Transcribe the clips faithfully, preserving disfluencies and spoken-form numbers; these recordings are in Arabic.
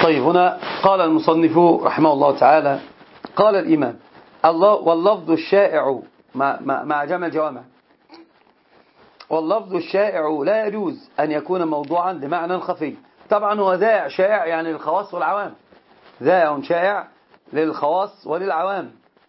طيب هنا قال المصنف رحمه الله تعالى قال الإمام الله واللفظ الشائع مع, مع, مع جمع الجوامع واللفظ الشائع لا يجوز أن يكون موضوعا لمعنى خفي. طبعا هو ذائع شائع يعني للخواص والعوام، ذائع شائع للخواص وللعوام.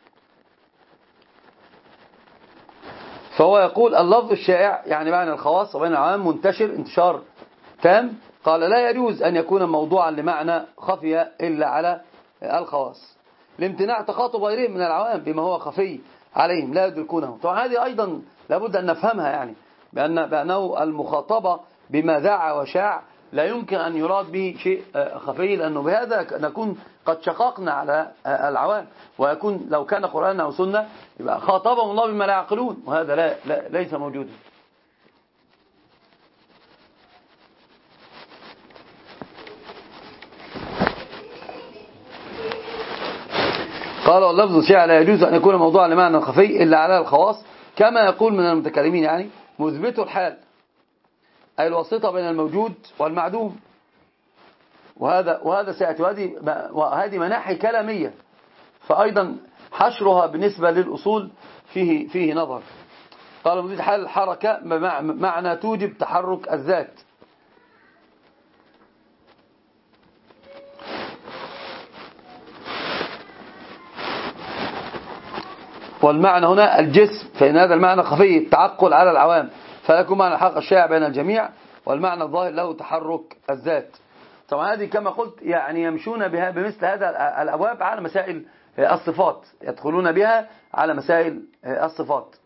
فهو يقول اللفظ الشائع يعني معنى الخواص وبين العوام منتشر انتشار تام. قال لا يجوز أن يكون موضوعا لمعنى خفي إلا على الخواص لامتناع تخاطب غيرهم من العوام بما هو خفي عليهم لا يدركونه. طبعا هذه أيضا لابد أن نفهمها، يعني بأن بأنه المخاطبة بما ذاع وشاع لا يمكن أن يراد به شيء خفي، لأنه بهذا نكون قد شققنا على العوام، ويكون لو كان قرآن أو سنة يبقى خاطبهم الله بما لا يعقلون، وهذا لا, لا ليس موجودا. قال واللفظ الشائع لا يجوز أن يكون موضوعا لمعنى خفي إلا على الخواص كما يقول من المتكلمين، يعني مثبت الحال أي الواسطة بين الموجود والمعدوم. وهذا وهذا سيأتي، وهذه وهذه مناحي كلامية، فأيضا حشرها بالنسبة للأصول فيه فيه نظر. قال مثبت حال الحركة معنى توجب تحرك الذات. والمعنى هنا الجسم، فإن هذا المعنى خفي التعقل على العوام، فلا يكون معنى الحق الشائع بين الجميع، والمعنى الظاهر له تحرك الذات. طبعا هذه كما قلت يعني يمشون بها بمثل هذا الأبواب على مسائل الصفات، يدخلون بها على مسائل الصفات.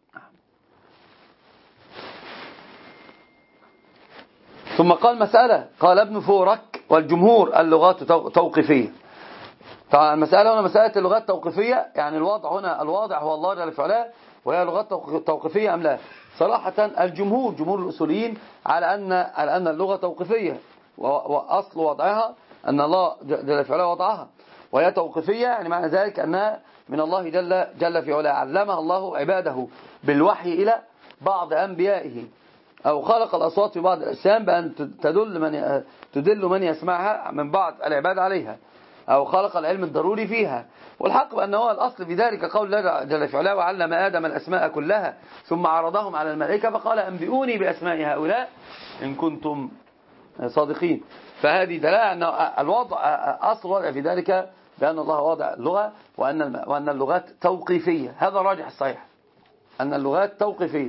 ثم قال مسألة، قال ابن فورك والجمهور اللغات توقيفية. طبعا المسألة هنا مسألة اللغات توقيفية، يعني الوضع هنا الواضع هو الله جل وعلا، وهي لغات توقيفية أم لا؟ صراحة الجمهور جمهور الأصوليين على أن على أن اللغة توقيفية، وأصل وضعها أن الله جل وعلا وضعها، وهي توقيفية يعني معنى ذلك أنها من الله جل جل في علاه، علمها الله عباده بالوحي إلى بعض أنبيائه، أو خلق الأصوات في بعض الأجسام بأن تدل من تدل من يسمعها من بعض العباد عليها، أو خلق العلم الضروري فيها. والحق بأنه هو الأصل في ذلك قول الله جل في علاه وعلم آدم الأسماء كلها ثم عرضهم على الملائكة فقال أنبئوني بأسماء هؤلاء إن كنتم صادقين. فهذه دلالة أن الوضع أصل وضع في ذلك بأن الله واضع اللغة، وأن وأن اللغات توقيفية. هذا راجح الصحيح أن اللغات توقيفية.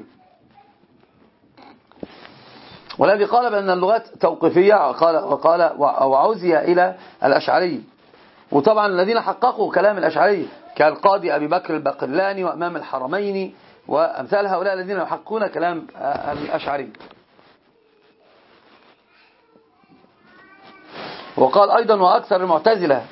والذي قال بأن اللغات توقيفية قال وقال وعزي إلى الأشعري. وطبعا الذين حققوا كلام الأشعري كالقاضي أبي بكر الباقلاني وأمام الحرمين وأمثال هؤلاء الذين يحققون كلام الأشعري. وقال أيضا وأكثر المعتزلة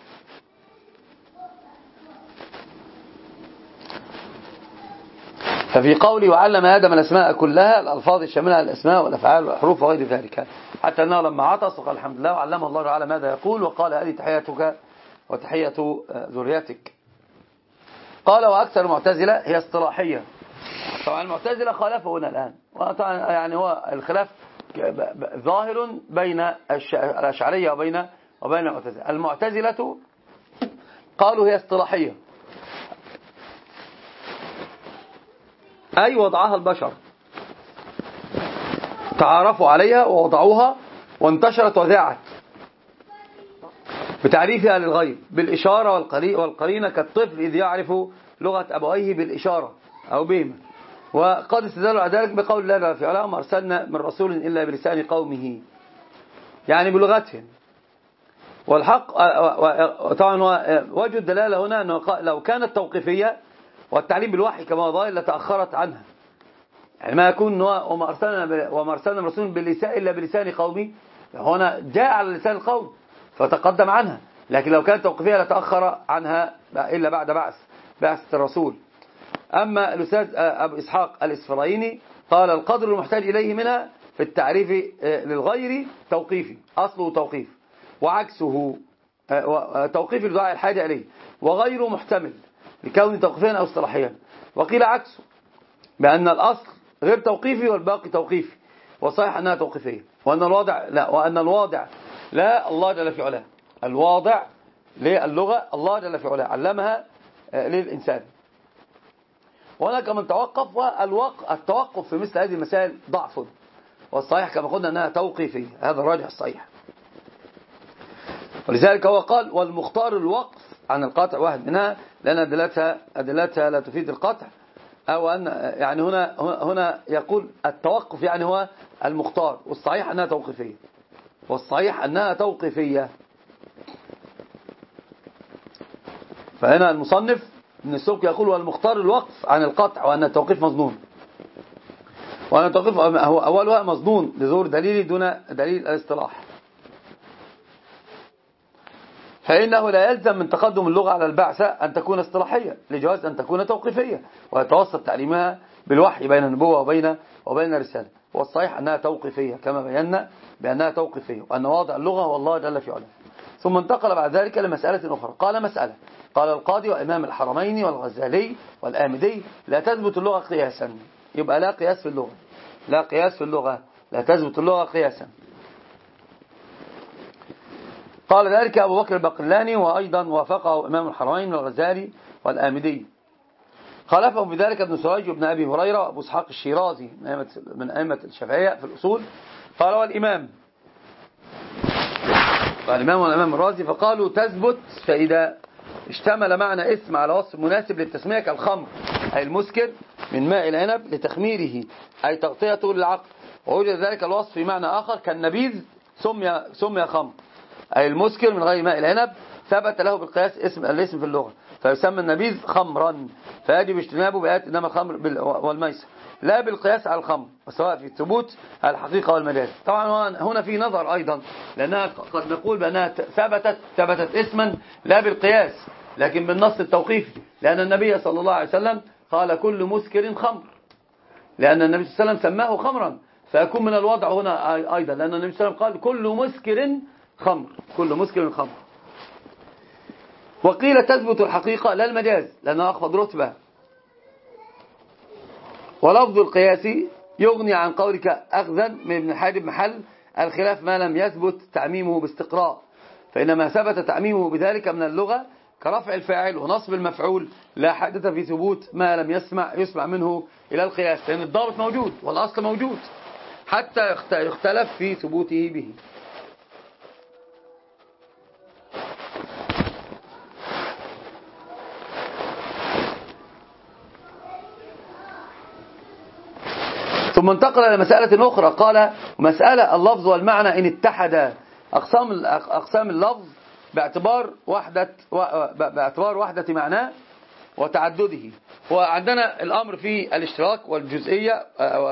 ففي قوله وعلم آدم الأسماء كلها الألفاظ الشاملة على الأسماء والأفعال والحروف وغير ذلك، حتى أنه لما عطس وقال الحمد لله وعلمه الله تعالى ماذا يقول، وقال هذه تحياتك وتحية ذريتك. قال وأكثر المعتزلة هي اصطلاحية. طبعا المعتزلة خالفوا هنا الآن، يعني هو الخلاف ظاهر بين الأشعرية وبين وبين المعتزلة. المعتزلة قالوا هي اصطلاحية، أي وضعها البشر تعارفوا عليها ووضعوها وانتشرت وذاعت بتعريفها للغير بالإشارة والقرينة، كالطفل إذ يعرف لغة أبويه بالإشارة أو بهما. وقد استدلوا على ذلك بقول الله في علاه ما أرسلنا من رسول إلا بلسان قومه، يعني بلغتهم. والحق طبعا وجه الدلالة هنا أنه لو كانت توقيفية والتعليم بالوحي كما ظاهر لتأخرت عنها، يعني ما يكون وما أرسلنا وما أرسلنا من رسول باللسان إلا بلسان قومه، هنا جاء على لسان القوم فتقدم عنها، لكن لو كانت توقيفية لتأخر عنها إلا بعد بعث بعثة الرسول. أما الأستاذ أبو إسحاق الإسفرايني قال القدر المحتاج إليه منها في التعريف للغير توقيفي، أصله توقيف، وعكسه توقيف لدعاء الحاجة إليه، وغيره محتمل لكون توقيفيا أو اصطلاحيا. وقيل عكسه بأن الأصل غير توقيفي والباقي توقيفي، وصحيح أنها توقيفية، وأن الواضع لا وأن الواضع لا الله جل في علاه. الواضع للغة الله جل في علاه علمها للإنسان. وهناك من توقف، والتوقف في مثل هذه المسائل ضعف، والصحيح كما قلنا أنها توقيفية، هذا الراجح الصحيح. ولذلك هو قال والمختار الوقف عن القطع واحد منها، لأن أدلتها أدلتها لا تفيد القطع، أو أن يعني هنا هنا يقول التوقف يعني هو المختار، والصحيح أنها توقيفية، والصحيح أنها توقيفية. فهنا المصنف ابن السبكي يقول والمختار الوقف عن القطع، وأن التوقيف مظنون، وأن التوقيف هو أولها مظنون لظهور دليل دون دليل الاصطلاح. فإنه لا يلزم من تقدم اللغة على البعثة أن تكون اصطلاحية، لجواز أن تكون توقيفية ويتوسط تعليمها بالوحي بين النبوة وبين وبين الرسالة. والصحيح أنها توقيفية كما بينا بأنها توقيفية، وأن واضع اللغة هو الله جل في علاه. ثم انتقل بعد ذلك لمسألة أخرى. قال مسألة قال القاضي وإمام الحرمين والغزالي والآمدي لا تثبت اللغة قياسا. يبقى لا قياس في اللغة، لا قياس في اللغة، لا تثبت اللغة قياسا. قال ذلك أبو بكر البقلاني، وأيضا وافقه إمام الحرمين والغزالي والآمدي. خالفه بذلك ابن سراج وابن أبي هريرة وأبو اسحاق الشيرازي من أئمة الشافعية في الأصول. قال والإمام والإمام والإمام الرازي فقالوا تثبت، فإذا اشتمل معنى اسم على وصف مناسب للتسمية كالخمر أي المسكر من ماء العنب لتخميره أي تغطيته للعقل، ووجد ذلك الوصف في معنى آخر كالنبيذ سمي سمي خمر أي المسكر من غير ماء العنب، ثبت له بالقياس اسم الاسم في اللغة فيسمى النبيذ خمرا، فيجب اجتنابه بآيات إنما الخمر والميسر لا بالقياس على الخمر، وسواء في ثبوت الحقيقة والمجاز. طبعا هنا في نظر أيضا، لأنها قد نقول بأنها ثبتت ثبتت اسما لا بالقياس لكن بالنص التوقيفي، لأن النبي صلى الله عليه وسلم قال كل مسكر خمر، لأن النبي صلى الله عليه وسلم سماه خمرا، فيكون من الوضع هنا أيضا، لأن النبي صلى الله عليه وسلم قال كل مسكر خمر، كل مسكر خمر. وقيل تثبت الحقيقة لا المجاز لأنها أخفض رتبة. ولفظ القياس يغني عن قولك أخذا من ابن حاجب محل الخلاف ما لم يثبت تعميمه باستقراء، فإنما ثبت تعميمه بذلك من اللغة كرفع الفاعل ونصب المفعول لا حدث في ثبوت ما لم يسمع يسمع منه إلى القياس، لأن الضابط موجود والأصل موجود حتى يختلف في ثبوته به. ثم انتقل إلى مسألة أخرى. قال مسألة اللفظ والمعنى إن اتحدا. أقسام أقسام اللفظ باعتبار وحدة باعتبار وحدة معناه وتعدده. وعندنا الأمر في الاشتراك والجزئية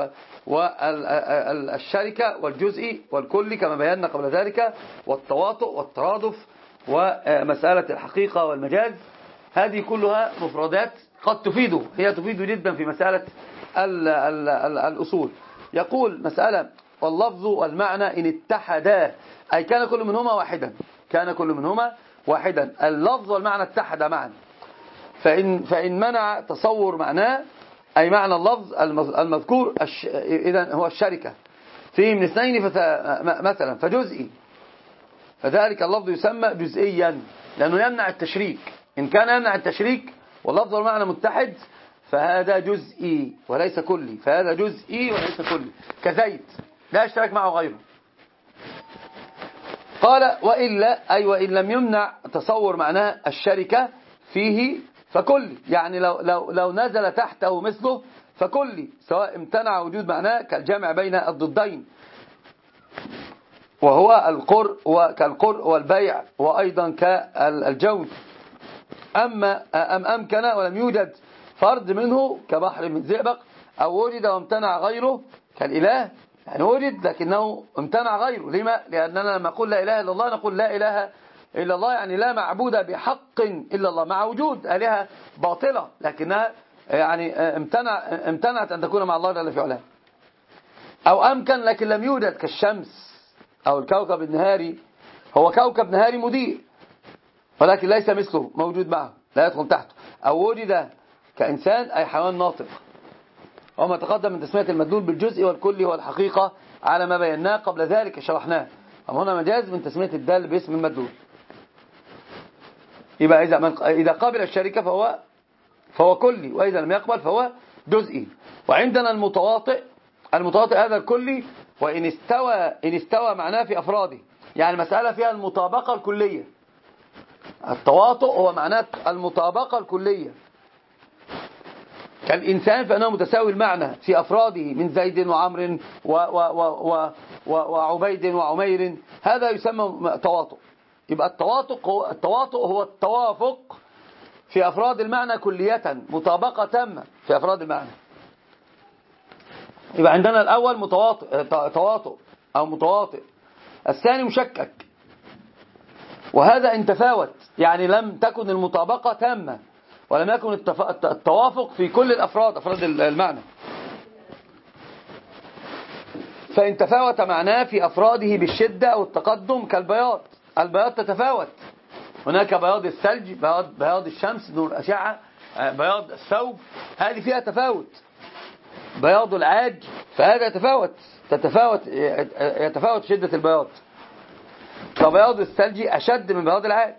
والشركة والجزئي والكلي كما بينا قبل ذلك، والتواطؤ والترادف ومسألة الحقيقة والمجاز. هذه كلها مفردات قد تفيد هي تفيد جدا في مسألة ال ال ال الأصول. يقول مسألة واللفظ والمعنى إن اتحدا أي كان كل منهما واحدا، كان كل منهما واحدا. اللفظ والمعنى اتحدا معا، فإن, فإن منع تصور معناه أي معنى اللفظ المذكور إذن هو الشركة فيه من اثنين مثلا فجزئي، فذلك اللفظ يسمى جزئيا لأنه يمنع التشريك. إن كان يمنع التشريك واللفظ والمعنى متحد فهذا جزئي وليس كلي، فهذا جزئي وليس كلي كزيت لا يشترك معه غيره. قال وإلا أي وإن لم يمنع تصور معناه الشركة فيه فكلي، يعني لو, لو, لو نزل تحته مثله فكلي، سواء امتنع وجود معناه كالجمع بين الضدين وهو القر وكالقر والبيع وأيضا كالجود. أما أم أمكن ولم يوجد فرد منه كبحر من زئبق، أو وجد وامتنع غيره كالإله، يعني وجد لكنه امتنع غيره. لما؟ لأننا لما نقول لا إله إلا الله نقول لا إله إلا الله يعني لا معبود بحق إلا الله، مع وجود آلهة باطلة لكنها يعني امتنع امتنعت أن تكون مع الله جل في علاه. أو أمكن لكن لم يوجد كالشمس أو الكوكب النهاري، هو كوكب نهاري مضيء ولكن ليس مثله موجود معه لا يدخل تحته. أو وجد كإنسان أي حيوان ناطق. وما تقدم من تسمية المدلول بالجزء والكل والحقيقة على ما بيناه قبل ذلك شرحناه. أما هنا مجاز من تسمية الدال باسم المدلول. يبقى إذا من إذا قابل الشركة فهو فهو كلي، وإذا لم يقبل فهو جزئي. وعندنا المتواطئ، المتواطئ هذا الكلي، وإن استوى إن استوى معناه في أفراده، يعني المسألة فيها المطابقة الكلية. التواطؤ هو معناه المطابقة الكلية، كالإنسان فإنه متساوي المعنى في أفراده من زيد وعمر وعبيد وعمير، هذا يسمى تواطؤ. يبقى التواطؤ هو التواطؤ هو التوافق في أفراد المعنى كلية، مطابقة تامة في أفراد المعنى. يبقى عندنا الأول متواطئ تواطؤ أو متواطئ، الثاني مشكك، وهذا إن تفاوت، يعني لم تكن المطابقة تامة ولم يكن التوافق في كل الأفراد أفراد المعنى. فإن تفاوت معناه في أفراده بالشدة أو التقدم، كالبياض، البياض تتفاوت، هناك بياض الثلج، بياض, بياض الشمس نور الأشعة، بياض الثوب، هذه فيها تفاوت. بياض العاج فهذا يتفاوت تتفاوت يتفاوت شدة البياض، فبياض الثلج أشد من بياض العاج.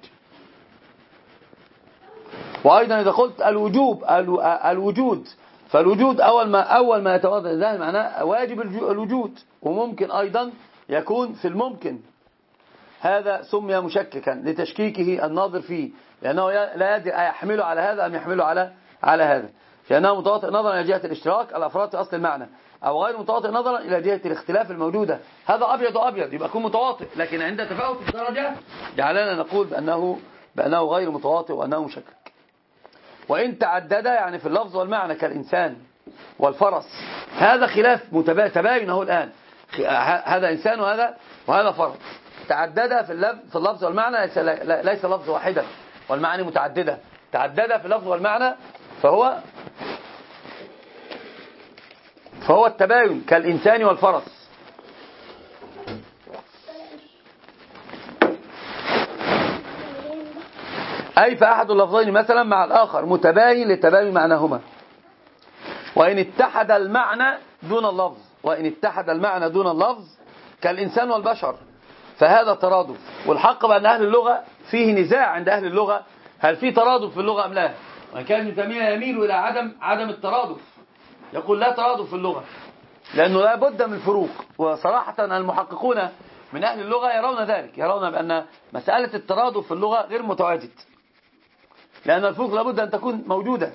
وأيضا إذا قلت الوجوب الوجود، فالوجود أول ما أول ما يتوضأ الإنسان معناه واجب الوجود، وممكن أيضا يكون في الممكن، هذا سمي مشككا لتشكيكه الناظر فيه، لأنه لا يدري أيحمله على هذا أم يحمله على على هذا، لأنه متواطئ نظرا إلى جهة الاشتراك الأفراد في أصل المعنى، أو غير متواطئ نظرا إلى جهة الاختلاف الموجودة. هذا أبيض وأبيض يبقى يكون متواطئ، لكن عند تفاوت الدرجة جعلنا نقول بأنه بأنه غير متواطئ وأنه مشكك. وإن تعدد يعني في اللفظ والمعنى، كالإنسان والفرس، هذا خلاف تباين اهو الآن، هذا إنسان وهذا وهذا فرس، تعدد في اللفظ في اللفظ والمعنى، ليس ليس لفظ واحدا والمعاني متعددة، تعدد في اللفظ والمعنى فهو فهو التباين كالإنسان والفرس. أي فأحد اللفظين مثلا مع الآخر متباين لتباين معناهما، وإن اتحد المعنى دون اللفظ وإن اتحد المعنى دون اللفظ كالإنسان والبشر فهذا ترادف. والحق بأن أهل اللغة فيه نزاع عند أهل اللغة، هل في ترادف في اللغة أم لا؟ وإن كان ابن تيمية يميل إلى عدم عدم الترادف، يقول لا ترادف في اللغة، لأنه لا بد من فروق. وصراحة المحققون من أهل اللغة يرون ذلك، يرون بأن مسألة الترادف في اللغة غير متواجد، لأن الفروق لابد أن تكون موجودة.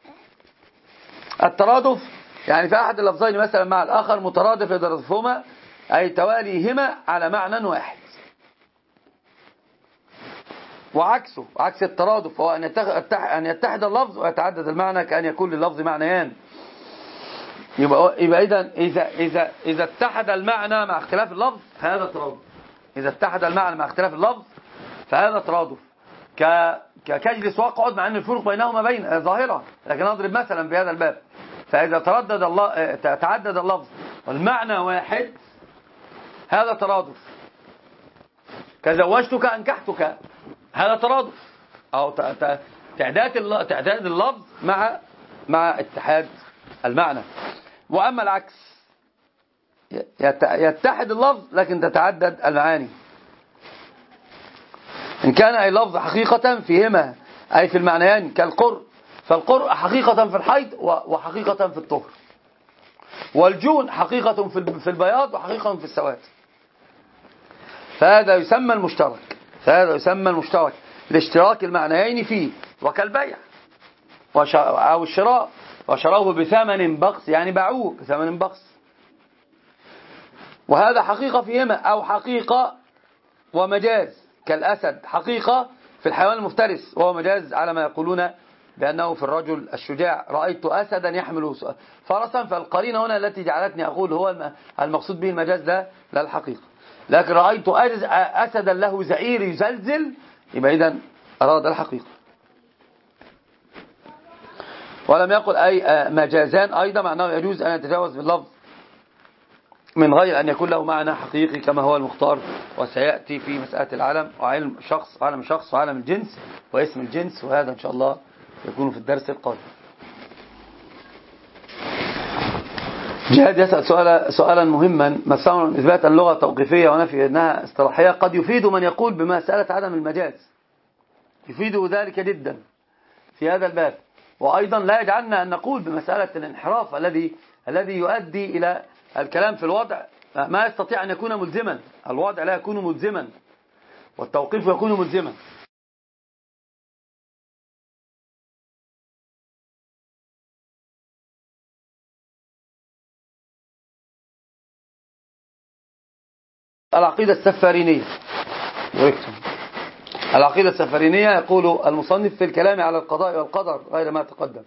الترادف يعني في أحد اللفظين مثلا مع الآخر مترادف يترادفهما، أي تواليهما على معنى واحد. وعكسه عكس الترادف هو أن يتحد اللفظ ويتعدد المعنى، كأن يكون لللفظ معنيان. يبقى يبقى إذا إذا إذا إذا اتحد المعنى مع اختلاف اللفظ فهذا ترادف. إذا اتحد المعنى مع اختلاف اللفظ فهذا ترادف، ك كجلس واقعد، مع أن الفروق بينهما بين ظاهرة، لكن أضرب مثلا بهذا الباب، فإذا تردد الله تعدد اللفظ والمعنى واحد هذا ترادف. كزوجتك أنكحتك، هذا ترادف، أو تعداد تعداد اللفظ مع مع اتحاد المعنى. وأما العكس يتحد اللفظ لكن تتعدد المعاني، إن كان أي لفظ حقيقة فيهما أي في المعنيين، كالقرء، فالقرء حقيقة في الحيض وحقيقة في الطهر، والجون حقيقة في البياض وحقيقة في السواد، فهذا يسمى المشترك فهذا يسمى المشترك لاشتراك المعنيين فيه. وكالبيع أو الشراء، وشروه بثمن بخس، يعني باعوه بثمن بخس، وهذا حقيقة فيهما أو حقيقة ومجاز، كالأسد حقيقة في الحيوان المفترس وهو مجاز على ما يقولون بأنه في الرجل الشجاع، رأيت أسدا يحمل فرسا، فالقرينة هنا التي جعلتني أقول هو المقصود به المجاز لا لا الحقيقة. لكن رأيت أسدا له زئير يزلزل، يبقى إذن أراد الحقيقة. ولم يقل أي مجازان أيضا، معناه يجوز أن يتجاوز باللفظ من غير أن يكون له معنى حقيقي كما هو المختار، وسيأتي في مسألة العالم وعلم شخص عالم شخص وعالم الجنس واسم الجنس، وهذا إن شاء الله يكون في الدرس القادم. جهاد يسأل سؤال سؤالا مهما: مسألة من إثبات اللغة توقيفية ونفي أنها اصطلاحية قد يفيد من يقول بمسألة عدم المجاز، يفيده ذلك جدا في هذا الباب. وأيضا لا يجعلنا أن نقول بمسألة الانحراف الذي الذي يؤدي إلى الكلام في الوضع ما يستطيع أن يكون ملزما. الوضع لا يكون ملزما والتوقيف يكون ملزما. العقيدة السفارينية العقيدة السفارينية يقول المصنف في الكلام على القضاء والقدر غير ما تقدم،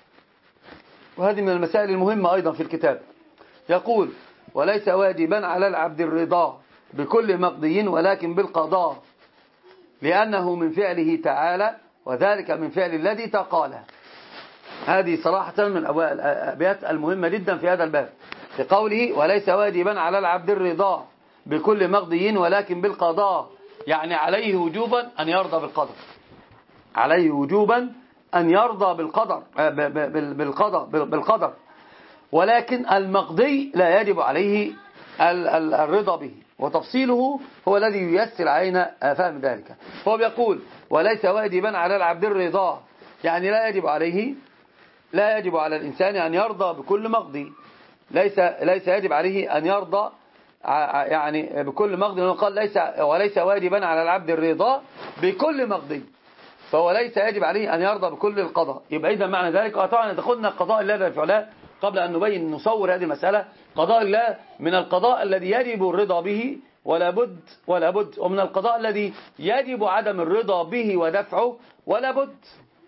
وهذه من المسائل المهمة أيضا في الكتاب. يقول: وليس واجبا على العبد الرضا بكل مقضي ولكن بالقضاء، لأنه من فعله تعالى وذلك من فعل الذي تقاله. هذه صراحة من الأبيات المهمة جدا في هذا الباب، في قوله: وليس واجبا على العبد الرضا بكل مقضي ولكن بالقضاء، يعني عليه وجوبا أن يرضى بالقدر، عليه وجوبا أن يرضى بالقدر بالقدر بالقدر ولكن المقضي لا يجب عليه الرضا به، وتفصيله هو الذي ييسر علينا فهم ذلك. هو بيقول: وليس واجبا على العبد الرضا، يعني لا يجب عليه لا يجب على الإنسان أن يرضى بكل مقضي، ليس ليس يجب عليه أن يرضى يعني بكل مقضي. قال ليس وليس واجبا على العبد الرضا بكل مقضي، فهو ليس يجب عليه أن يرضى بكل القضاء. يبقى إذا معنى ذلك طبعا تاخذنا قضاء الله جل وعلا قبل أن نبين نصور هذه المسألة. قضاء الله من القضاء الذي يجب الرضا به ولا بد ولا بد، ومن القضاء الذي يجب عدم الرضا به ودفعه ولا بد.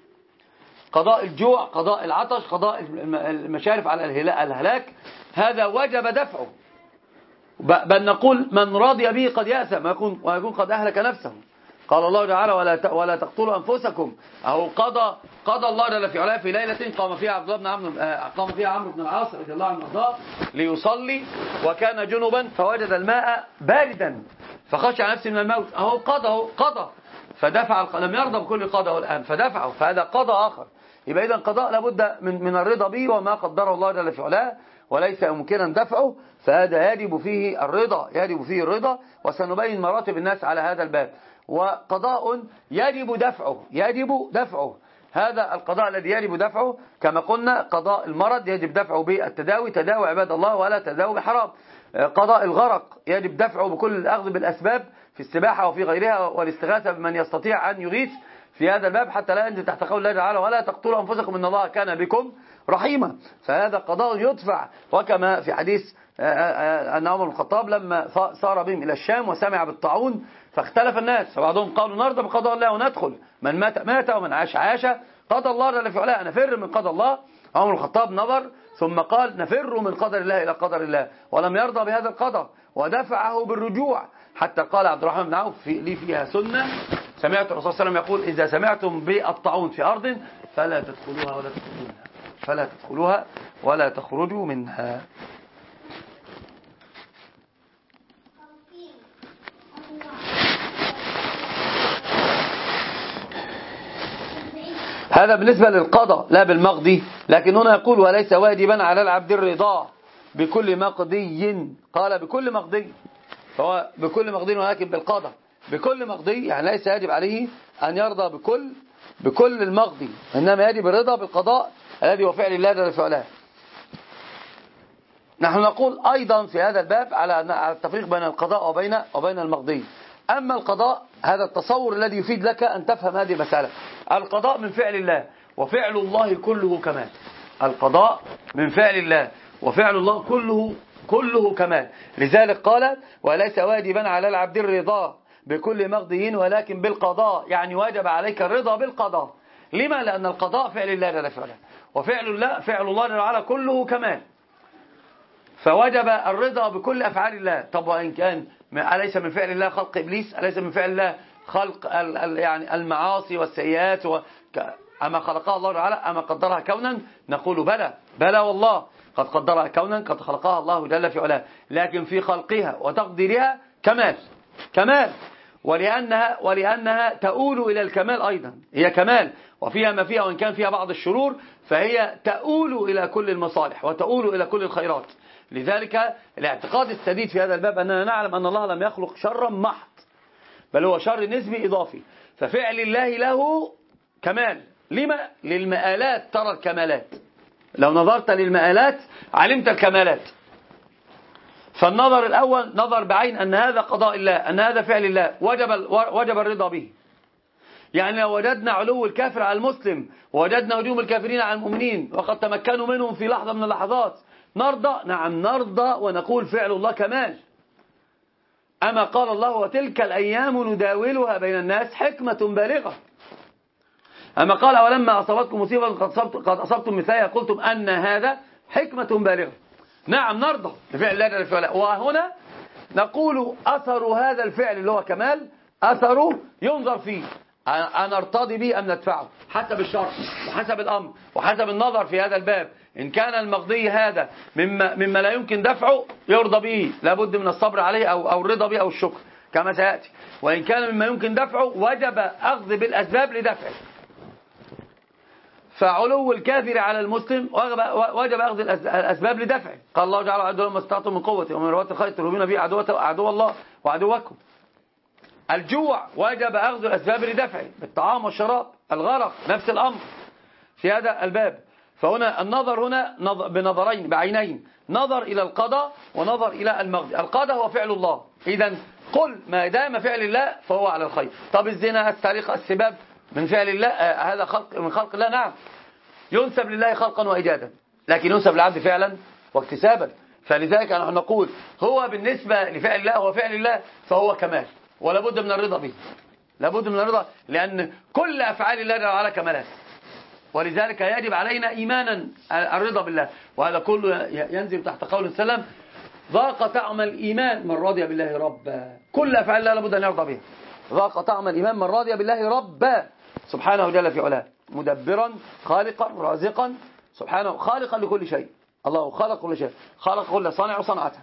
قضاء الجوع، قضاء العطش، قضاء المشارف على الهلاك، هذا وجب دفعه، بل نقول من راضي به قد يأثم ويكون, ويكون قد أهلك نفسه. قال الله تعالى: ولا ولا تقتلوا أنفسكم. أو قضى قضى الله جل في علاه في ليلة قام فيها عبد الله بن عمرو قام فيها عمرو بن العاص رضي الله عنه وارضاه ليصلي وكان جنبا فوجد الماء باردا فخشى نفسه من الموت. أهو قضى قضى فدفع، لم يرضى بكل قضاه الآن فدفعه، فهذا قضى آخر. يبقى إذا قضاء لابد من من الرضا به وما قدره الله جل في علاه وليس ممكنا دفعه، فهذا يجب فيه الرضا يجب فيه الرضا وسنبين مراتب الناس على هذا الباب. وقضاء يجب دفعه يجب دفعه هذا القضاء الذي يجب دفعه كما قلنا: قضاء المرض يجب دفعه بالتداوي، تداوي عباد الله ولا تداوي بحرام. قضاء الغرق يجب دفعه بكل الأخذ بالأسباب في السباحة وفي غيرها، والاستغاثة بمن يستطيع أن يغيث في هذا الباب حتى لا ينزل تحت قول الله تعالى: ولا تقتلوا أنفسكم إن الله كان بكم رحيما. فهذا قضاء يدفع. وكما في حديث أن عمر بن الخطاب لما سار بهم إلى الشام وسمع بالطاعون فاختلف الناس، فبعضهم قالوا: نرضى بقضاء الله وندخل، من مات مات ومن عاش عاش، قضى الله جل في علاه نفر من قضاء الله. عمر بن الخطاب نظر ثم قال: نفر من قدر الله إلى قدر الله، ولم يرضى بهذا القدر ودفعه بالرجوع، حتى قال عبد الرحمن بن عوف: في لي فيها سنة سمعت الرسول صلى الله عليه وسلم يقول: إذا سمعتم بالطاعون في أرض فلا تدخلوها ولا تخرجوا منها فلا تدخلوها ولا تخرجوا منها. هذا بالنسبة للقضاء لا بالمقضي. لكن هنا يقول: وليس واجبا على العبد الرضا بكل مقضي. قال بكل مقضي، فهو بكل مقضي ولكن بالقضاء. بكل مقضي يعني ليس يجب عليه أن يرضى بكل بكل المقضي، إنما يجب الرضا بالقضاء الذي هو فعل الله جل وعلا. نحن نقول أيضا في هذا الباب على التفريق بين القضاء وبين وبين المقضي. أما القضاء هذا التصور الذي يفيد لك أن تفهم هذه المسألة. القضاء من فعل الله وفعل الله كله كمال. القضاء من فعل الله وفعل الله كله كله كمال. لذلك قال: وليس واجبا على العبد الرضا بكل مقضي ولكن بالقضاء، يعني واجب عليك الرضا بالقضاء. لما؟ لأن القضاء فعل الله جل وعلا وفعل الله فعل الله جل وعلا كله كمال، فوجب الرضا بكل أفعال الله. طب وإن كان أليس من فعل الله خلق إبليس؟ أليس من فعل الله خلق يعني المعاصي والسيئات و... أما خلقها الله تعالى أما قدرها كونا؟ نقول بلى بلى والله قد قدرها كونا، قد خلقها الله جل في علاه، لكن في خلقها وتقديرها كمال كمال ولأنها ولأنها تؤول إلى الكمال أيضا، هي كمال وفيها ما فيها، وإن كان فيها بعض الشرور فهي تؤول إلى كل المصالح وتؤول إلى كل الخيرات. لذلك الاعتقاد السديد في هذا الباب أننا نعلم أن الله لم يخلق شرا محض، بل هو شر نسبي إضافي. ففعل الله له كمال. لما؟ للمآلات ترى الكمالات. لو نظرت للمآلات علمت الكمالات. فالنظر الأول نظر بعين أن هذا قضاء الله، أن هذا فعل الله، وجب وجب الرضا به. يعني لو وجدنا علو الكافر على المسلم ووجدنا هجوم الكافرين على المؤمنين وقد تمكنوا منهم في لحظة من اللحظات، نرضى؟ نعم نرضى ونقول فعل الله كمال. أما قال الله وتلك الأيام نداولها بين الناس حكمة بالغة. أما قال ولما أصابتكم مصيبة قد أصبتم مثلها قلتم أن هذا حكمة بالغة. نعم نرضى بفعل الله جل في علاه. وهنا نقول أثر هذا الفعل اللي هو كمال أثره ينظر فيه، أنا ارتضي به أم ندفعه حسب الشرع وحسب الأمر وحسب النظر في هذا الباب. إن كان المقضي هذا مما, مما لا يمكن دفعه يرضى به، لابد من الصبر عليه أو, أو الرضا به أو الشكر كما سيأتي. وإن كان مما يمكن دفعه وجب أخذ بالأسباب لدفعه. فعلو الكافر على المسلم وجب أخذ الأسباب لدفعه. قال الله جعل عدوا ما استطعتم من قوة ومن رباط الخيل ترهبون به عدو الله وعدوكم. الجوع وجب أخذ الأسباب لدفعه بالطعام والشراب. الغرق نفس الأمر في هذا الباب. فهنا النظر هنا بنظرين بعينين، نظر إلى القضاء ونظر إلى المقضي. القضاء هو فعل الله، إذن قل ما دام فعل الله فهو على الخير. طب الزنا السرقة السباب من فعل الله، آه هذا خلق من خلق الله، نعم ينسب لله خلقا وإيجادا، لكن ينسب للعبد فعلا واكتسابا. فلذلك نحن نقول هو بالنسبة لفعل الله هو فعل الله فهو كمال، ولا بد من الرضا به، لابد من الرضا، لأن كل أفعال الله على كمالات. ولذلك يجب علينا إيمانا الرضا بالله. وهذا كله ينزل تحت قول السلام ذاق طعم الإيمان من رضي بالله ربا. كل أفعال الله لابد أن يرضى بها. ذاق طعم الإيمان من رضي بالله ربا سبحانه جل في علاه، مدبرا خالقا رازقا سبحانه، خالقا لكل شيء. الله خلق كل شيء، خلق كل صانع وصنعته.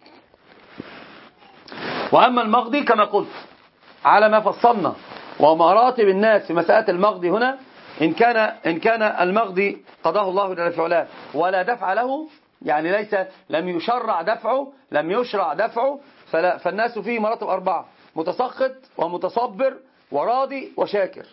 وأما المقضي كما قلت على ما فصلنا ومراتب الناس في مسألة المقضي هنا، إن كان إن كان المقضي قضاه الله جل في علاه ولا دفع له، يعني ليس لم يشرع دفعه لم يشرع دفعه فلا فالناس فيه مراتب أربعة: متسخط ومتصبر وراضي وشاكر.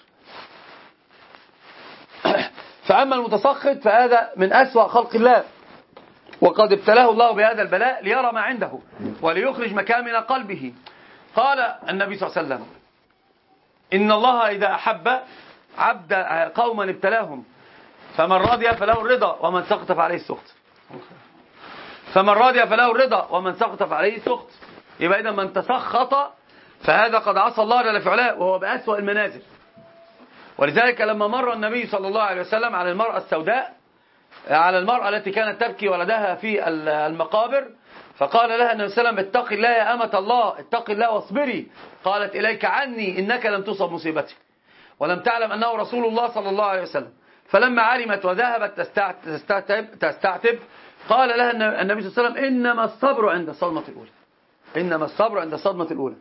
فأما المتسخط فهذا من أسوأ خلق الله، وقد ابتلاه الله بهذا البلاء ليرى ما عنده وليخرج مكامن قلبه. قال النبي صلى الله عليه وسلم إن الله إذا أحب عبد قوما ابتلاهم فمن رضي فله الرضا ومن سخط فعليه السخط. فمن رضي فله الرضا ومن سخط فعليه السخط. يبقى إذا من تسخط فهذا قد عصى الله جل في علاه وهو بأسوأ المنازل. ولذلك لما مر النبي صلى الله عليه وسلم على المرأة السوداء، على المرأة التي كانت تبكي ولدها في المقابر، فقال لها النبي صلى الله عليه وسلم اتق الله يا أمة الله، اتق الله واصبري. قالت إليك عني إنك لم تصب مصيبتك ولم تعلم أنه رسول الله صلى الله عليه وسلم. فلما علمت وذهبت تستعتب, تستعتب قال لها النبي صلى الله عليه وسلم إنما الصبر عند الصدمة الأولى، إنما الصبر عند الصدمة الأولى.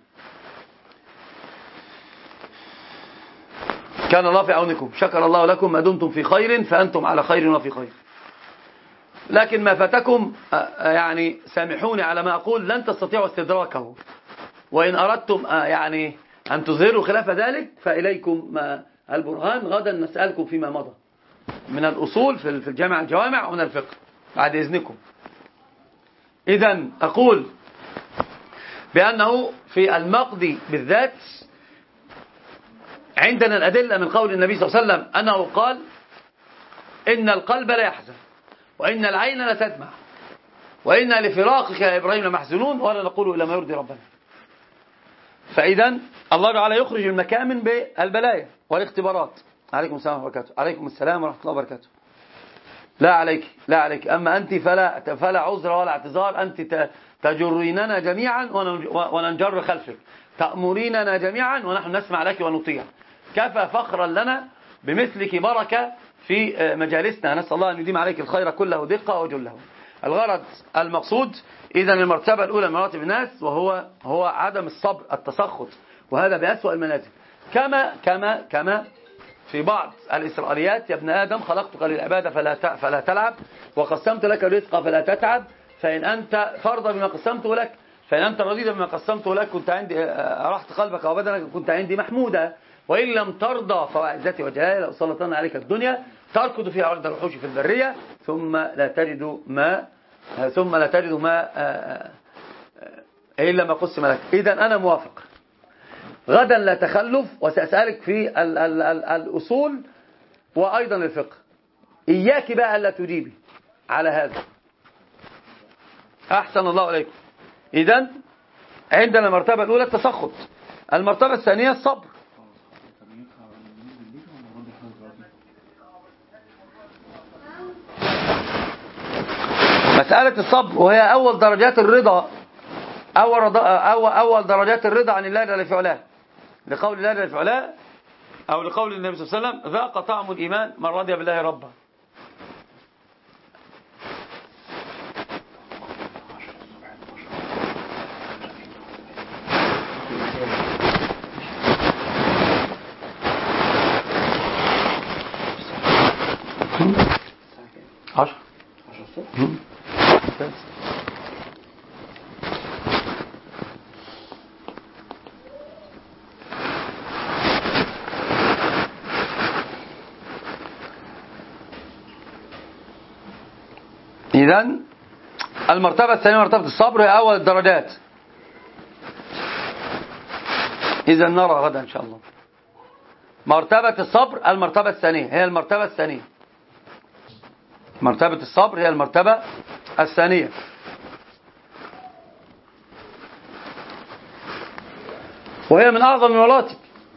كان الله في عونكم، شكر الله لكم ما دمتم في خير فأنتم على خير وفي خير. لكن ما فاتكم يعني سامحوني على ما أقول لن تستطيعوا استدراكه، وإن أردتم يعني أن تظهروا خلاف ذلك فإليكم البرهان غدا نسألكم فيما مضى من الأصول في الجامع الجوامع ومن الفقه بعد إذنكم. إذن أقول بأنه في المقضي بالذات عندنا الأدلة من قول النبي صلى الله عليه وسلم أنه قال إن القلب لا يحزن وإن العين لا تدمع وإن لفراقك يا إبراهيم لمحزنون ولا نقول إلا ما يرضي ربنا. فإذا الله تعالى يخرج المكامن بالبلايا والاختبارات. عليكم السلام ورحمة الله وبركاته. عليكم السلام ورحمة الله وبركاته. لا عليك لا عليك أما أنت فلا فلا عذر ولا اعتذار، أنت تجريننا جميعا وننجر خلفك، تأمريننا جميعا ونحن نسمع لك ونطيع. كفى فخرا لنا بمثلك بركة في مجالسنا. نسأل الله أن يديم عليك الخير كله دقة وجله. الغرض المقصود إذن المرتبة الأولى من مراتب الناس وهو هو عدم الصبر، التسخط، وهذا بأسوأ المنازل. كما كما كما في بعض الإسرائيليات يا ابن آدم خلقتك للعبادة فلا فلا تلعب وقسمت لك الرزق فلا تتعب فإن أنت فرض بما قسمته لك، فإن أنت رضيت بما قسمته لك كنت عندي أرحت قلبك وبدنك كنت عندي محمودا، وإن لم ترضى فوعزتي وجلالي لأسلطن عليك الدنيا تركض فيها أرض الوحوش في البرية ثم لا تجد ما ثم لا تجد ما إلا ما قسم لك. إذن أنا موافق، غدا لا تخلف، وسأسألك في ال ال ال الأصول وأيضا الفقه. إياك بقى ألا تجيبي على هذا. أحسن الله عليكم. إذن عندنا المرتبة الأولى التسخط، المرتبة الثانية الصبر. مسألة الصبر وهي أول درجات الرضا، أول, أول, أول درجات الرضا عن الله جل في علاه، لقول الله جل في علاه أو لقول النبي صلى الله عليه وسلم ذاق طعم الإيمان من رضي بالله ربا. عشر إذن المرتبة الثانية مرتبة الصبر هي أول الدرجات. إذن نرى غدا إن شاء الله. مرتبة الصبر المرتبة الثانية هي المرتبة الثانية. مرتبة الصبر هي المرتبة الثانية. وهي من أعظم المراتب.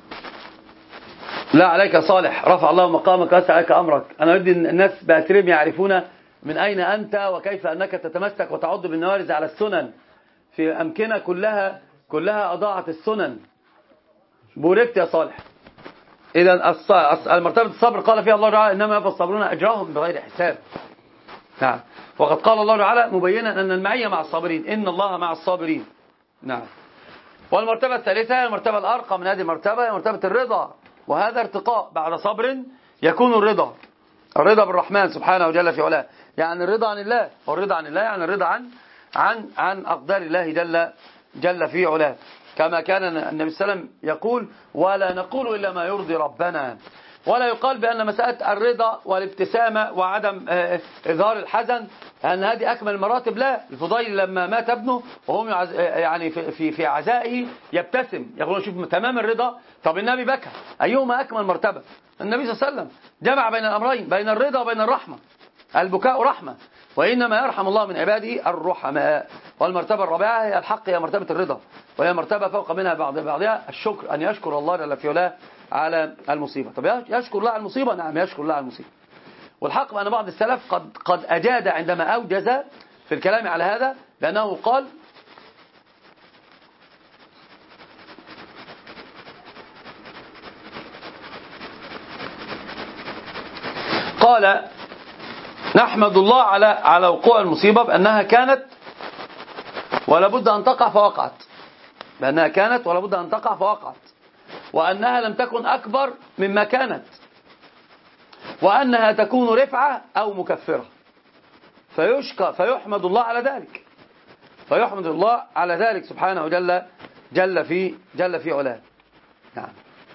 لا عليك صالح، رفع الله مقامك وسع عليك أمرك. أنا أريد الناس بأسرهم يعرفون من أين أنت وكيف أنك تتمسك وتعض بالنوارز على السنن في أمكنة كلها كلها أضاعت السنن. بوركت يا صالح. إذا المرتبة الصبر قال فيها الله تعالى إنما يوفى الصابرون أجرهم بغير حساب. نعم. وقد قال الله تعالى مبينا أن المعية مع الصابرين، إن الله مع الصابرين. نعم. والمرتبة الثالثة هي المرتبة الأرقى من هذه المرتبة، هي مرتبة الرضا، وهذا ارتقاء بعد صبر يكون الرضا، الرضا بالرحمن سبحانه وجل في علاه. يعني الرضا عن الله، والرضا عن الله يعني الرضا عن عن عن أقدار الله جل جل في علاه، كما كان النبي صلى الله عليه وسلم يقول ولا نقول إلا ما يرضي ربنا. ولا يقال بأن مسألة الرضا والابتسامة وعدم إظهار الحزن أن هذه أكمل المراتب. لا، الفضيل لما مات ابنه وهم يعني في في عزائه يبتسم، يقولون شوف تمام الرضا. طب النبي بكى، أيهما أكمل مرتبة؟ النبي صلى الله عليه وسلم جمع بين الأمرين، بين الرضا وبين الرحمة. البكاء رحمة، وإنما يرحم الله من عباده الرحماء. والمرتبة الرابعة هي الحق، هي مرتبة الرضا، وهي مرتبة فوق منها بعض بعضها الشكر، أن يشكر الله جل في علاه على المصيبة. طب يشكر الله على المصيبة؟ نعم يشكر الله على المصيبة. والحق بأن بعض السلف قد قد أجاد عندما أوجز في الكلام على هذا، لأنه قال قال نحمد الله على على وقوع المصيبة بأنها كانت ولا بد أن تقع فوقعت، بأنها كانت ولا بد أن تقع فوقعت، وأنها لم تكن أكبر مما كانت، وأنها تكون رفعة أو مكفرة، فيشكى فيحمد الله على ذلك، فيحمد الله على ذلك سبحانه جل جل في جل في علاه. نعم.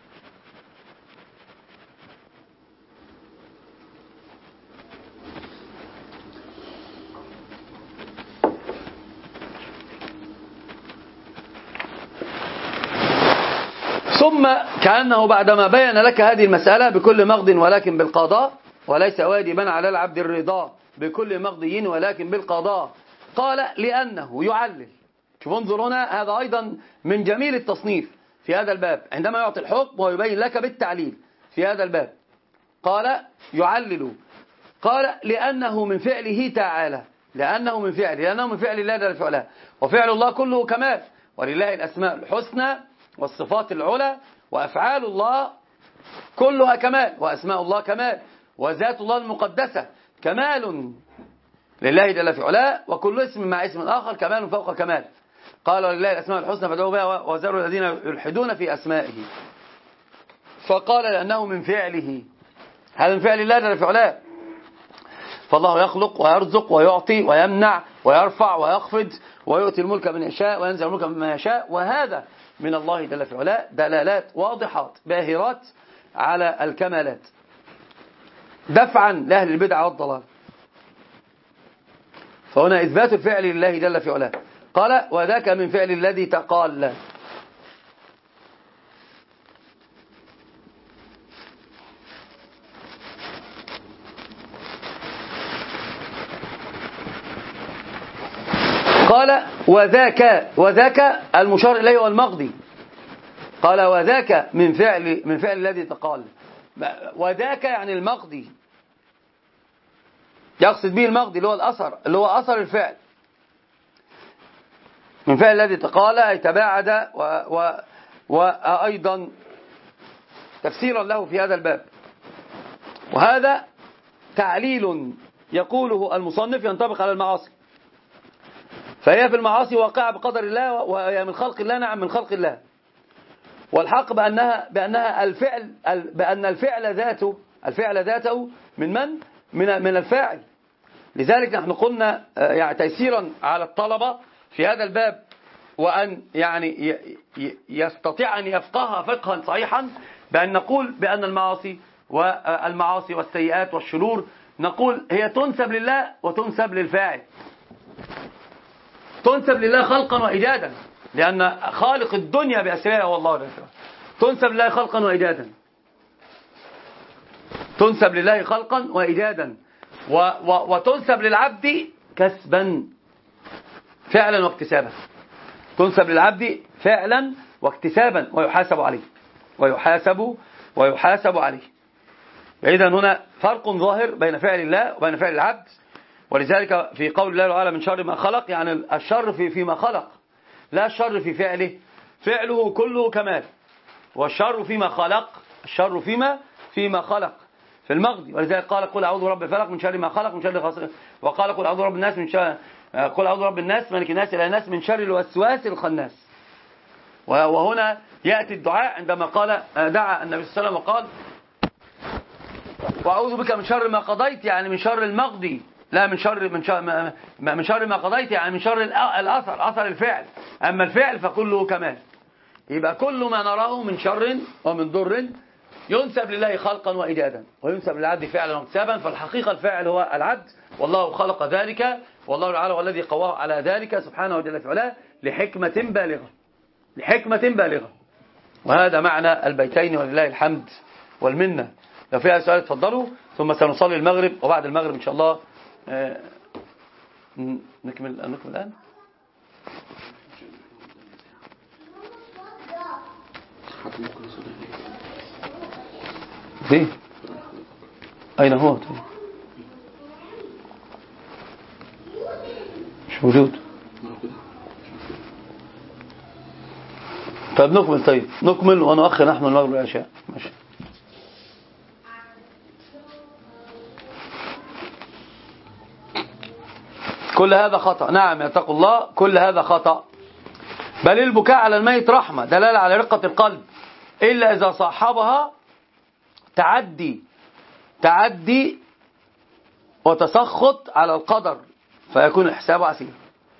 ثم كأنه بعدما بين لك هذه المسألة بكل مقض ولكن بالقضاء، وليس واجبا على العبد الرضا بكل مقضي ولكن بالقضاء، قال لأنه يعلل. شوف انظر هنا، هذا أيضا من جميل التصنيف في هذا الباب، عندما يعطي الحكم ويبين لك بالتعليل في هذا الباب. قال يعلل، قال لأنه من فعله تعالى، لأنه من فعله لأنه من فعل الله جل وعلا، وفعل الله كله كمال، ولله الأسماء الحسنى والصفات العلى، وأفعال الله كلها كمال، وأسماء الله كمال، وذات الله المقدسة كمال لله جل في علاه، وكل اسم مع اسم آخر كمال فوق كمال. قال لله الأسماء الحسنى فادعوه بها وذروا الذين يلحدون في أسمائه. فقال لأنه من فعله، هذا من فعل الله جل في علاه. فالله يخلق ويرزق ويعطي ويمنع ويرفع ويخفض ويؤتي الملك من يشاء وينزع الملك مما يشاء، وهذا من الله جل في علاه دلالات واضحات باهرات على الكمالات دفعا لأهل البدع والضلال. فهنا إثبات الفعل لله جل في علاه. قال وذاك من فعل الذي تقال. قال وذاك وذاك المشار إليه والمقضي. قال وذاك من فعل من فعل الذي تقال. وذاك يعني المقضي، يقصد به المقضي اللي هو الأثر، اللي هو أثر الفعل. من فعل الذي تقال أي تباعد، وأيضا تفسيرا له في هذا الباب. وهذا تعليل يقوله المصنف ينطبق على المعاصي، فهي في المعاصي واقعة بقدر الله، وهي من خلق الله. نعم من خلق الله. والحق بأنها بأنها الفعل بأن الفعل ذاته الفعل ذاته من من من من الفاعل. لذلك نحن قلنا يعني تيسيرا على الطلبة في هذا الباب، وأن يعني يستطيع أن يفقهها فقها صحيحا، بأن نقول بأن المعاصي والمعاصي والسيئات والشرور نقول هي تنسب لله وتنسب للفاعل. تنسب لله خلقا وإيجادا، لأن خالق الدنيا بأسرها هو الله. تنسب لله خلقا وإيجادا، تنسب لله خلقا وإيجادا، و و وتنسب للعبد كسبا فعلا واكتسابا. تنسب للعبد فعلا واكتسابا ويحاسب عليه ويحاسب ويحاسب عليه. إذن هنا فرق ظاهر بين فعل الله وبين فعل العبد. ولذلك في قول الله تعالى من شر ما خلق، يعني الشر في فيما خلق، لا الشر في فعله. فعله كله كمال، والشر فيما خلق، الشر فيما فيما خلق في المقضي. ولذلك قال قل أعوذ برب الفلق من شر ما خلق من شر غاسق، وقال قل أعوذ برب الناس من شر قل أعوذ برب الناس ملك الناس إله الناس من شر الوسواس الخناس. وهنا يأتي الدعاء عندما قال دعا النبي صلى الله عليه وسلم وقال وأعوذ بك من شر ما قضيت، يعني من شر المقضي، لا من شر من شر من شر ما قضيت، يعني من شر الأثر، أثر الفعل. أما الفعل فكله كمال. يبقى كل ما نراه من شر ومن ضر ينسب لله خلقا وإيجادا، وينسب للعبد فعلا واكتسابا. فالحقيقة الفاعل هو العبد، والله خلق ذلك، والله تعالى هو الذي قواه على ذلك سبحانه وجل في علاه لحكمة بالغة، لحكمة بالغة. وهذا معنى البيتين ولله الحمد والمنة. لو فيها سؤال اتفضلوا، ثم سنصلي المغرب، وبعد المغرب إن شاء الله آه نكمل نكمل الآن. دي أين هو؟ طيب مش موجود. طيب نكمل. طيب نكمل ونؤخر نحن المغرب والعشاء. ماشي. كل هذا خطأ. نعم يتقوا الله، كل هذا خطأ. بل البكاء على الميت رحمة، دلالة على رقة القلب، إلا إذا صاحبها تعدي تعدي وتسخط على القدر، فيكون الحساب عسير.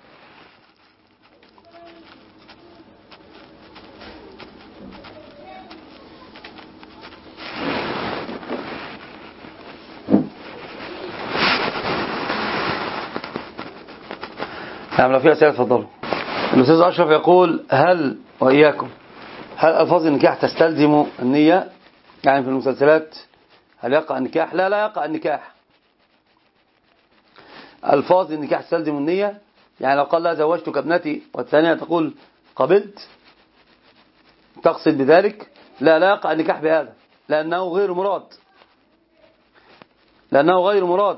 نعم لو فيها أسئلة تفضلوا. الأستاذ أشرف يقول هل وإياكم هل ألفاظ النكاح تستلزم النية؟ يعني في المسلسلات هل يقع النكاح؟ لا لا يقع النكاح. ألفاظ النكاح تستلزم النية، يعني لو قال لا زوجتك ابنتي والثانية تقول قبلت، تقصد بذلك؟ لا لا يقع النكاح بهذا، لأنه غير مراد، لأنه غير مراد.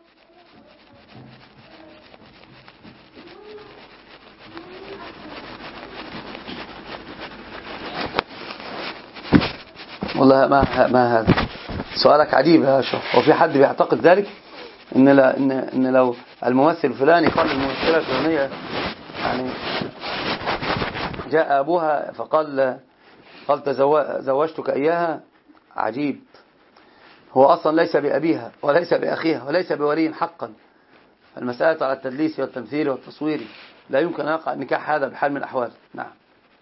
والله ما ما هذا سؤالك عجيب يا أشرف. وفي حد بيعتقد ذلك إن لا إن إن لو الممثل الفلاني قال الممثلة الفلانية يعني جاء أبوها فقال قال زوجتك إياها، عجيب. هو أصلا ليس بأبيها وليس بأخيها وليس بولي حقا. المسألة على التدليس والتمثيل والتصوير، لا يمكن أن يقع النكاح هذا بحال من الأحوال. نعم.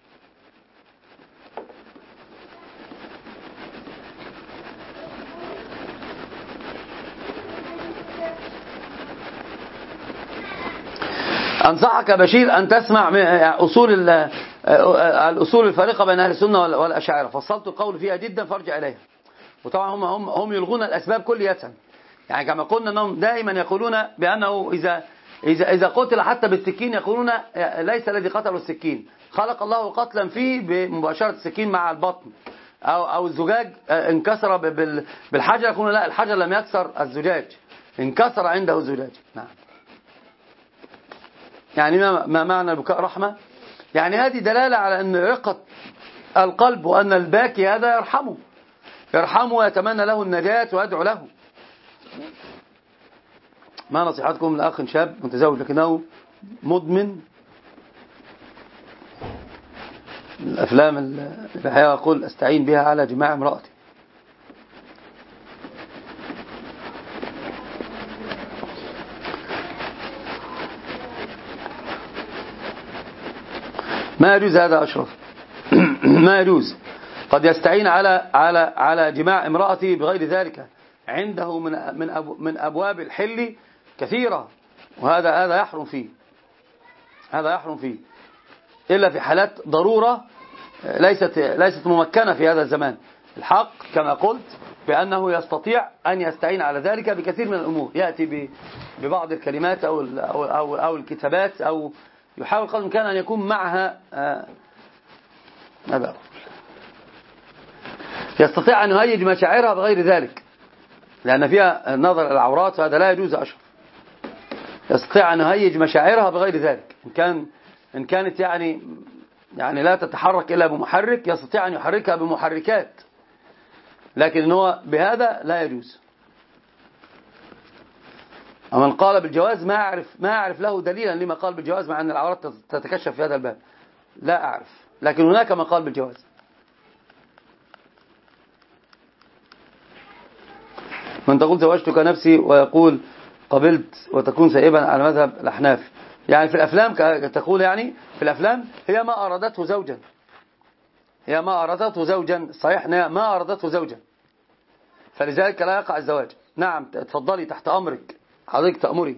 أنصحك بشير أن تسمع أصول الأصول الفارقة بين أهل السنة والأشاعرة، فصلت القول فيها جدا فارجع إليها. وطبعا هم هم هم يلغون الأسباب كلية، يعني كما قلنا أنهم دائما يقولون بأنه إذا إذا إذا قتل حتى بالسكين يقولون ليس الذي قتله السكين، خلق الله قتلا فيه بمباشرة السكين مع البطن، أو أو الزجاج انكسر بالحجر، يقولون لا، الحجر لم يكسر الزجاج، انكسر عنده الزجاج. نعم. يعني ما ما معنى البكاء رحمة؟ يعني هذه دلالة على أن رقة القلب، وأن الباكي هذا يرحمه يرحمه ويتمنى له النجاة ويدعو له. ما نصيحتكم لأخ شاب متزوج لكنه مدمن الأفلام البحية، يقول أستعين بها على جماع امرأتي؟ ما يجوز هذا أشرف. ما يجوز. قد يستعين على على على جماع امرأته بغير ذلك، عنده من من من أبواب الحل كثيرة، وهذا هذا يحرم فيه هذا يحرم فيه إلا في حالات ضرورة ليست ليست ممكنة في هذا الزمان. الحق كما قلت بأنه يستطيع أن يستعين على ذلك بكثير من الأمور، يأتي ببعض الكلمات أو أو أو, أو الكتابات، أو يحاول قدر الإمكان أن يكون معها ماذا يستطيع أن يهيج مشاعرها بغير ذلك، لأن فيها نظر العورات، وهذا لا يجوز أشرف. يستطيع أن يهيج مشاعرها بغير ذلك، إن كان إن كانت يعني يعني لا تتحرك إلا بمحرك، يستطيع أن يحركها بمحركات، لكن هو بهذا لا يجوز. ومن قال بالجواز ما أعرف ما أعرف له دليلا لما قال بالجواز، مع أن العورات تتكشف في هذا الباب، لا أعرف، لكن هناك من قال بالجواز. من تقول زوجتك نفسي ويقول قبلت وتكون سائبا على مذهب الأحناف، يعني في الأفلام تقول، يعني في الأفلام هي ما أرادته زوجا هي ما أرادته زوجا صحيح، ما أرادته زوجا، فلذلك لا يقع الزواج. نعم، تفضلي، تحت أمرك، حضرتك تأمري.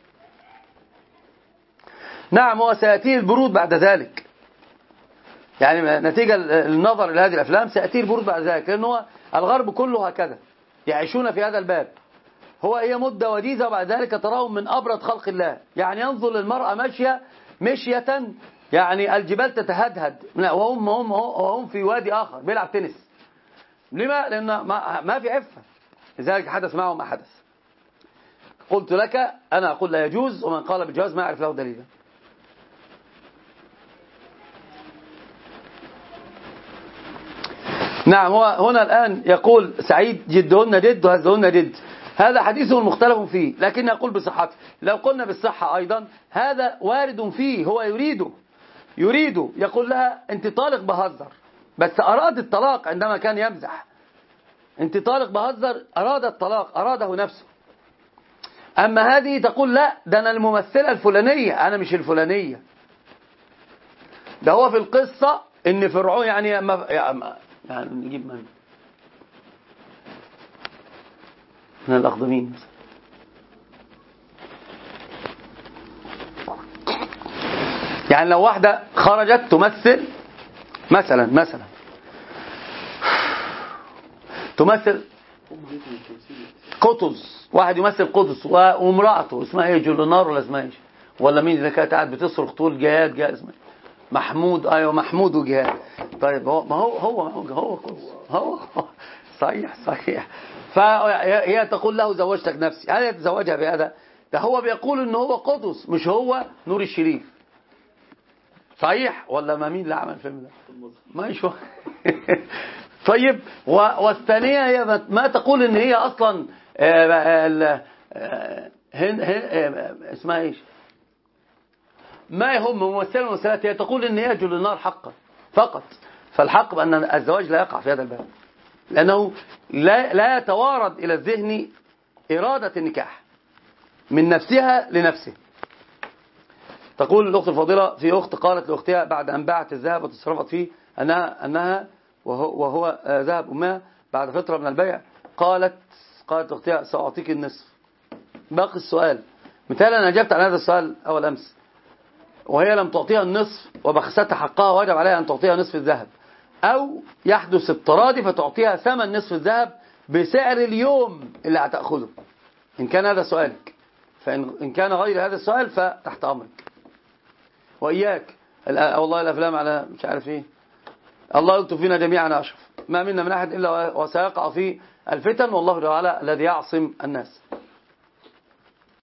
نعم، هو سيأتي البرود بعد ذلك، يعني نتيجة النظر لهذه الأفلام سيأتي البرود بعد ذلك، لأنه الغرب كله هكذا يعيشون في هذا الباب. هو هي مدة وجيزة، وبعد ذلك تراهم من أبرد خلق الله، يعني ينظر للمرأة ماشية مشية يعني الجبال تتهدهد، وهم هم وهم في وادي آخر بيلعب تنس. لما؟ لأن ما, ما في عفة، لذلك حدث معهم ما حدث. قلت لك أنا أقول لا يجوز، ومن قال بالجواز ما أعرف له دليلا. نعم، هو هنا الآن يقول سعيد جدهن جد وهزهن جد، هذا حديث مختلف فيه، لكن يقول بصحته. لو قلنا بالصحة أيضا هذا وارد فيه، هو يريده يريده يقول لها أنت طالق بهزر، بس أراد الطلاق عندما كان يمزح. أنت طالق بهزر، أراد الطلاق، أراده نفسه. أما هذه تقول لا، ده أنا الممثلة الفلانية، أنا مش الفلانية. ده هو في القصة إن فرعون يعني ما يعني نجيب من من الأخضمين، يعني لو واحدة خرجت تمثل مثلا مثلا تمثل قطز، واحد يمثل قطز وامرأته اسمها ايه، جولونار ولا اسمها ايه، ولا مين اللي كانت قاعد بتصرخ تقول جهاد جهاد، اسمها محمود، ايوه محمود وجهاد. طيب هو ما هو هو هو قطز، هو صحيح صحيح. فهي تقول له زوجتك نفسي، هل يتزوجها بهذا؟ ده هو بيقول ان هو قطز، مش هو نور الشريف. صحيح ولا ما؟ مين اللي عمل الفيلم ده؟ ما يشوف. طيب، والثانية هي ما تقول ان هي اصلا هن هن اسمها ايش، ما يهم ممثلة وممثلات، هي تقول ان هي جولونار حقا فقط. فالحق بان الزواج لا يقع في هذا الباب. لأنه لا, لا يتوارد إلى الذهن إرادة النكاح من نفسها لنفسه. تقول الأخت الفاضلة في أخت قالت لأختها بعد أن باعت الذهب وتصرفت فيه أنها, أنها وهو, وهو ذهب أمها بعد فترة من البيع، قالت قالت لأختها سأعطيك النصف. باقي السؤال، مثالا أنا أجبت على هذا السؤال أول أمس وهي لم تعطيها النصف وبخست حقها وجب عليها أن تعطيها نصف الذهب، أو يحدث اضطرادي فتعطيها ثمن نصف الذهب بسعر اليوم اللي هتأخذه. إن كان هذا سؤالك، فإن كان غير هذا السؤال فتحت أمرك. وإياك والله الأفلام على مش عارف إيه، الله يلطف فينا جميعا يا أشرف، ما منا من أحد إلا وسيقع في الفتن، والله تعالى الذي يعصم الناس.